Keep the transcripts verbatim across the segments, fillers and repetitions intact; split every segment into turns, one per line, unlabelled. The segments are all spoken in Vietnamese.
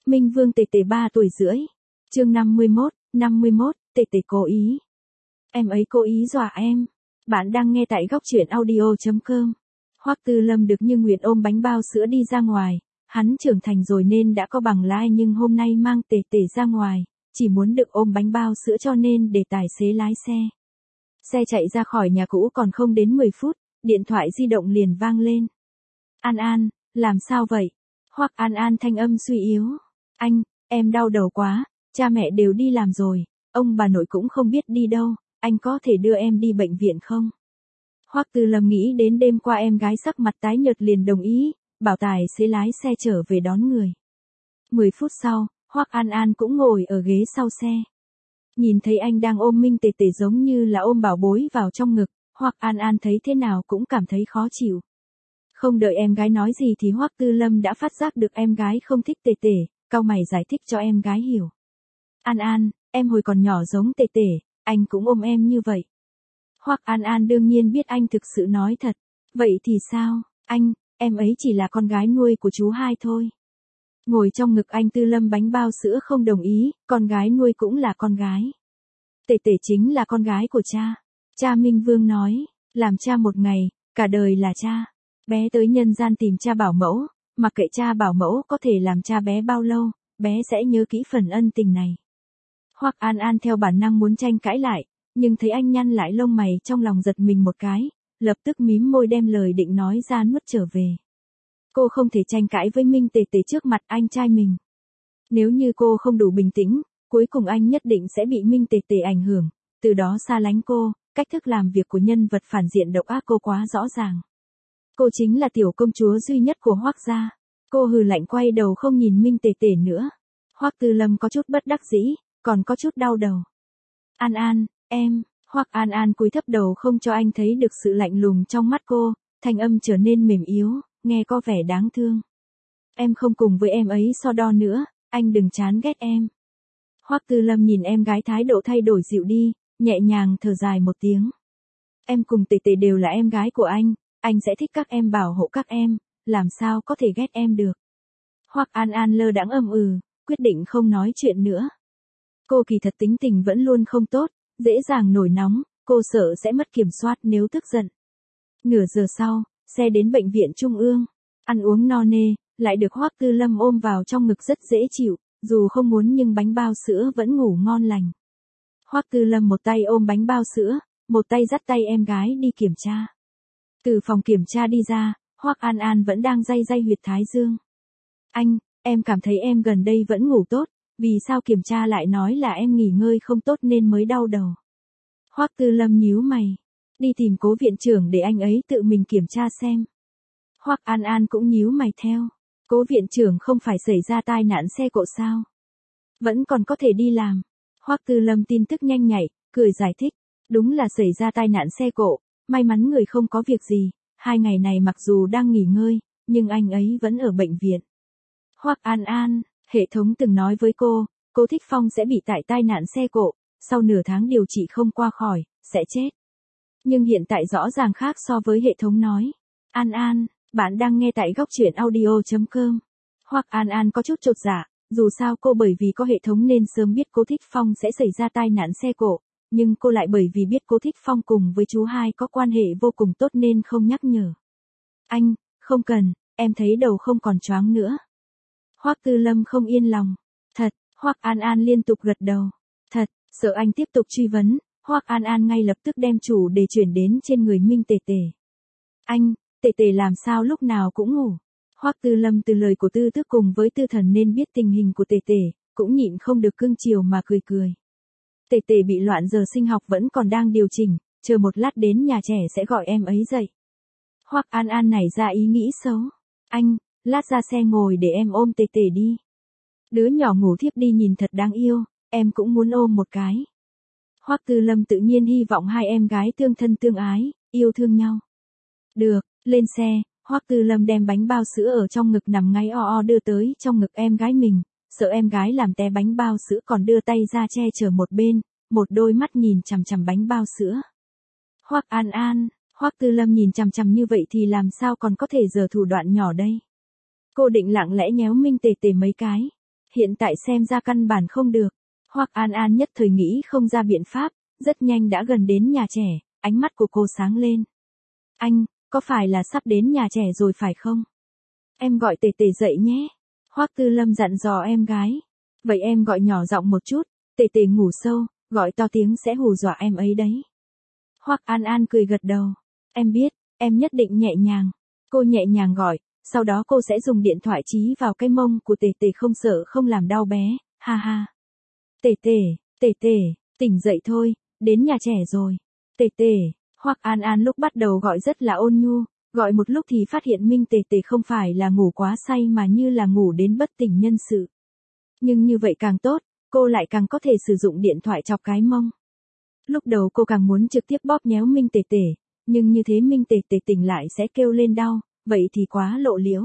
Minh Vương Tề Tề ba tuổi rưỡi. Chương năm mươi mốt, năm mươi mốt, Tề Tề cố ý. Em ấy cố ý dọa em. Bạn đang nghe tại góc truyện audio chấm com. Hoắc Tư Lâm được Như Nguyệt ôm bánh bao sữa đi ra ngoài, hắn trưởng thành rồi nên đã có bằng lái nhưng hôm nay mang Tề Tề ra ngoài, chỉ muốn được ôm bánh bao sữa cho nên để tài xế lái xe. Xe chạy ra khỏi nhà cũ còn không đến mười phút, điện thoại di động liền vang lên. An An, làm sao vậy? Hoắc An An thanh âm suy yếu. Anh, em đau đầu quá, cha mẹ đều đi làm rồi, ông bà nội cũng không biết đi đâu, anh có thể đưa em đi bệnh viện không? Hoắc Tư Lâm nghĩ đến đêm qua em gái sắc mặt tái nhợt liền đồng ý, bảo tài xế lái xe trở về đón người. Mười phút sau, Hoắc An An cũng ngồi ở ghế sau xe. Nhìn thấy anh đang ôm Minh Tề Tề giống như là ôm bảo bối vào trong ngực, Hoắc An An thấy thế nào cũng cảm thấy khó chịu. Không đợi em gái nói gì thì Hoắc Tư Lâm đã phát giác được em gái không thích Tề Tề, cau mày giải thích cho em gái hiểu. An An, em hồi còn nhỏ giống Tề Tề, anh cũng ôm em như vậy. Hoắc An An đương nhiên biết anh thực sự nói thật. Vậy thì sao, anh, em ấy chỉ là con gái nuôi của chú hai thôi. Ngồi trong ngực anh Tư Lâm bánh bao sữa không đồng ý, con gái nuôi cũng là con gái. Tề Tề chính là con gái của cha. Cha Minh Vương nói, làm cha một ngày, cả đời là cha. Bé tới nhân gian tìm cha bảo mẫu, mặc kệ cha bảo mẫu có thể làm cha bé bao lâu, bé sẽ nhớ kỹ phần ân tình này. Hoắc An An theo bản năng muốn tranh cãi lại, nhưng thấy anh nhăn lại lông mày trong lòng giật mình một cái, lập tức mím môi đem lời định nói ra nuốt trở về. Cô không thể tranh cãi với Minh Tề Tề trước mặt anh trai mình. Nếu như cô không đủ bình tĩnh, cuối cùng anh nhất định sẽ bị Minh Tề Tề ảnh hưởng, từ đó xa lánh cô, cách thức làm việc của nhân vật phản diện độc ác cô quá rõ ràng. Cô chính là tiểu công chúa duy nhất của Hoắc gia. Cô hừ lạnh quay đầu không nhìn Minh Tề Tề nữa. Hoắc Tư Lâm có chút bất đắc dĩ, còn có chút đau đầu. An An, em, Hoắc An An cúi thấp đầu không cho anh thấy được sự lạnh lùng trong mắt cô, thanh âm trở nên mềm yếu, nghe có vẻ đáng thương. Em không cùng với em ấy so đo nữa, anh đừng chán ghét em. Hoắc Tư Lâm nhìn em gái thái độ thay đổi dịu đi, nhẹ nhàng thở dài một tiếng. Em cùng Tề Tề đều là em gái của anh, anh sẽ thích các em bảo hộ các em, làm sao có thể ghét em được. Hoắc An An lơ đãng ầm ừ, quyết định không nói chuyện nữa. Cô kỳ thật tính tình vẫn luôn không tốt, dễ dàng nổi nóng, cô sợ sẽ mất kiểm soát nếu tức giận. Nửa giờ sau, xe đến bệnh viện Trung ương, ăn uống no nê, lại được Hoắc Tư Lâm ôm vào trong ngực rất dễ chịu, dù không muốn nhưng bánh bao sữa vẫn ngủ ngon lành. Hoắc Tư Lâm một tay ôm bánh bao sữa, một tay dắt tay em gái đi kiểm tra. Từ phòng kiểm tra đi ra, Hoắc An An vẫn đang day day huyệt thái dương. Anh, em cảm thấy em gần đây vẫn ngủ tốt, vì sao kiểm tra lại nói là em nghỉ ngơi không tốt nên mới đau đầu. Hoắc Tư Lâm nhíu mày, đi tìm Cố viện trưởng để anh ấy tự mình kiểm tra xem. Hoắc An An cũng nhíu mày theo, Cố viện trưởng không phải xảy ra tai nạn xe cộ sao? Vẫn còn có thể đi làm. Hoắc Tư Lâm tin tức nhanh nhạy, cười giải thích, đúng là xảy ra tai nạn xe cộ, may mắn người không có việc gì, hai ngày này mặc dù đang nghỉ ngơi, nhưng anh ấy vẫn ở bệnh viện. Hoắc An An, hệ thống từng nói với cô, Cố Thích Phong sẽ bị tại tai nạn xe cộ, sau nửa tháng điều trị không qua khỏi, sẽ chết. Nhưng hiện tại rõ ràng khác so với hệ thống nói. An An, bạn đang nghe tại góc truyện audio chấm com. Hoắc An An có chút chột dạ, dù sao cô bởi vì có hệ thống nên sớm biết Cố Thích Phong sẽ xảy ra tai nạn xe cộ, nhưng cô lại bởi vì biết Cố Thích Phong cùng với chú hai có quan hệ vô cùng tốt nên không nhắc nhở. Anh, không cần, em thấy đầu không còn choáng nữa. Hoắc Tư Lâm không yên lòng. Thật, Hoắc An An liên tục gật đầu. Thật, sợ anh tiếp tục truy vấn, Hoắc An An ngay lập tức đem chủ đề chuyển đến trên người Minh Tề Tề. Anh, Tề Tề làm sao lúc nào cũng ngủ. Hoắc Tư Lâm từ lời của Tư Tước cùng với Tư Thần nên biết tình hình của Tề Tề, cũng nhịn không được cưng chiều mà cười cười. Tề Tề bị loạn giờ sinh học vẫn còn đang điều chỉnh, chờ một lát đến nhà trẻ sẽ gọi em ấy dậy. Hoắc An An nảy ra ý nghĩ xấu. Anh, lát ra xe ngồi để em ôm Tề Tề đi. Đứa nhỏ ngủ thiếp đi nhìn thật đáng yêu, em cũng muốn ôm một cái. Hoắc Tư Lâm tự nhiên hy vọng hai em gái tương thân tương ái, yêu thương nhau. Được, lên xe, Hoắc Tư Lâm đem bánh bao sữa ở trong ngực nằm ngay o o đưa tới trong ngực em gái mình, sợ em gái làm té bánh bao sữa còn đưa tay ra che chở một bên, một đôi mắt nhìn chằm chằm bánh bao sữa. Hoắc An An, Hoắc Tư Lâm nhìn chằm chằm như vậy thì làm sao còn có thể giở thủ đoạn nhỏ đây. Cô định lặng lẽ nhéo Minh Tề Tề mấy cái. Hiện tại xem ra căn bản không được. Hoắc An An nhất thời nghĩ không ra biện pháp, rất nhanh đã gần đến nhà trẻ, ánh mắt của cô sáng lên. Anh, có phải là sắp đến nhà trẻ rồi phải không? Em gọi Tề Tề dậy nhé. Hoắc Tư Lâm dặn dò em gái. Vậy em gọi nhỏ giọng một chút, Tề Tề ngủ sâu, gọi to tiếng sẽ hù dọa em ấy đấy. Hoắc An An cười gật đầu. Em biết, em nhất định nhẹ nhàng. Cô nhẹ nhàng gọi, sau đó cô sẽ dùng điện thoại chí vào cái mông của Tề Tề không sợ không làm đau bé, ha ha. Tề Tề, Tề Tề, tỉnh dậy thôi, đến nhà trẻ rồi. Tề Tề, Hoắc An An lúc bắt đầu gọi rất là ôn nhu, gọi một lúc thì phát hiện Minh Tề Tề không phải là ngủ quá say mà như là ngủ đến bất tỉnh nhân sự. Nhưng như vậy càng tốt, cô lại càng có thể sử dụng điện thoại chọc cái mông. Lúc đầu cô càng muốn trực tiếp bóp nhéo Minh Tề Tề, nhưng như thế Minh Tề Tề tỉnh lại sẽ kêu lên đau, vậy thì quá lộ liễu.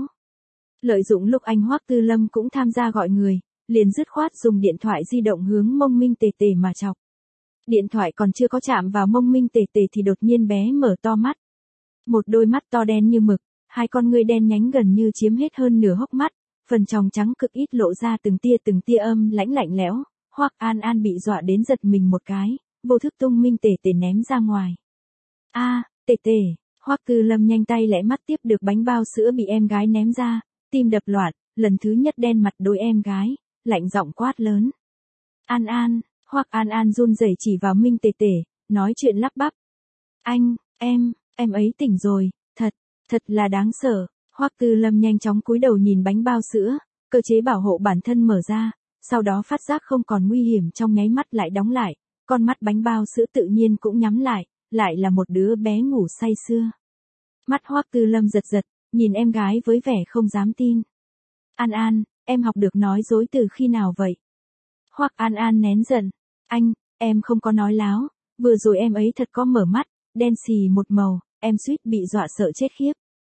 Lợi dụng lúc anh Hoắc Tư Lâm cũng tham gia gọi người, liền dứt khoát dùng điện thoại di động hướng mông Minh Tề Tề mà chọc. Điện thoại còn chưa có chạm vào mông Minh Tề Tề thì đột nhiên bé mở to mắt. Một đôi mắt to đen như mực, hai con ngươi đen nhánh gần như chiếm hết hơn nửa hốc mắt, phần tròng trắng cực ít lộ ra từng tia từng tia âm lãnh lạnh lẽo. Hoắc An An bị dọa đến giật mình một cái, vô thức tung Minh Tề Tề ném ra ngoài. A, à, Tề Tề, Hoắc Tư Lâm nhanh tay lẹ mắt tiếp được bánh bao sữa bị em gái ném ra, tim đập loạn, lần thứ nhất đen mặt đối em gái, lạnh giọng quát lớn. An An, Hoắc An An run rẩy chỉ vào Minh Tề Tề, nói chuyện lắp bắp. Anh, em, em ấy tỉnh rồi, thật, thật là đáng sợ. Hoắc Tư Lâm nhanh chóng cúi đầu nhìn bánh bao sữa, cơ chế bảo hộ bản thân mở ra, sau đó phát giác không còn nguy hiểm trong nháy mắt lại đóng lại, con mắt bánh bao sữa tự nhiên cũng nhắm lại, lại là một đứa bé ngủ say sưa. Mắt Hoắc Tư Lâm giật giật, nhìn em gái với vẻ không dám tin. An An, em học được nói dối từ khi nào vậy? Hoắc An An nén giận. Anh, em không có nói láo, vừa rồi em ấy thật có mở mắt, đen xì một màu, em suýt bị dọa sợ chết khiếp.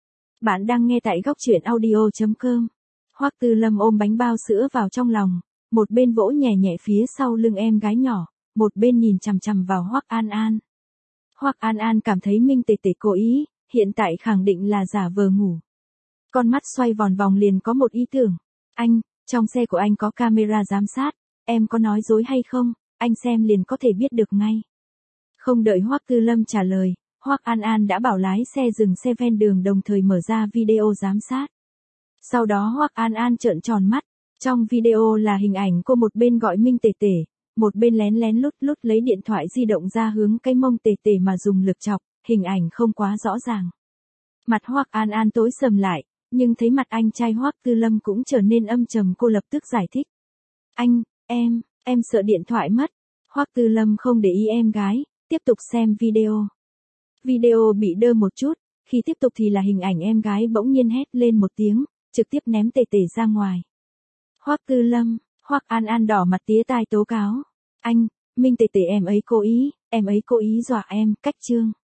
Bạn đang nghe tại góc truyện audio chấm com. Hoắc Tư Lâm ôm bánh bao sữa vào trong lòng, một bên vỗ nhẹ nhẹ phía sau lưng em gái nhỏ, một bên nhìn chằm chằm vào Hoắc An An. Hoắc An An cảm thấy Minh Tề Tề cố ý, hiện tại khẳng định là giả vờ ngủ. Con mắt xoay vòn vòng liền có một ý tưởng. Anh, trong xe của anh có camera giám sát, em có nói dối hay không, anh xem liền có thể biết được ngay. Không đợi Hoắc Tư Lâm trả lời, Hoắc An An đã bảo lái xe dừng xe ven đường đồng thời mở ra video giám sát. Sau đó Hoắc An An trợn tròn mắt, trong video là hình ảnh cô một bên gọi Minh Tề Tề, một bên lén lén lút lút lấy điện thoại di động ra hướng cái mông Tề Tề mà dùng lực chọc, hình ảnh không quá rõ ràng. Mặt Hoắc An An tối sầm lại, nhưng thấy mặt anh trai Hoắc Tư Lâm cũng trở nên âm trầm, cô lập tức giải thích. Anh, em, em sợ điện thoại mất. Hoắc Tư Lâm không để ý em gái, tiếp tục xem video. Video bị đơ một chút, khi tiếp tục thì là hình ảnh em gái bỗng nhiên hét lên một tiếng, trực tiếp ném Tề Tề ra ngoài. Hoắc Tư Lâm, Hoắc An An đỏ mặt tía tai tố cáo. Anh, Minh Tề Tề em ấy cố ý, em ấy cố ý dọa em, cách chương.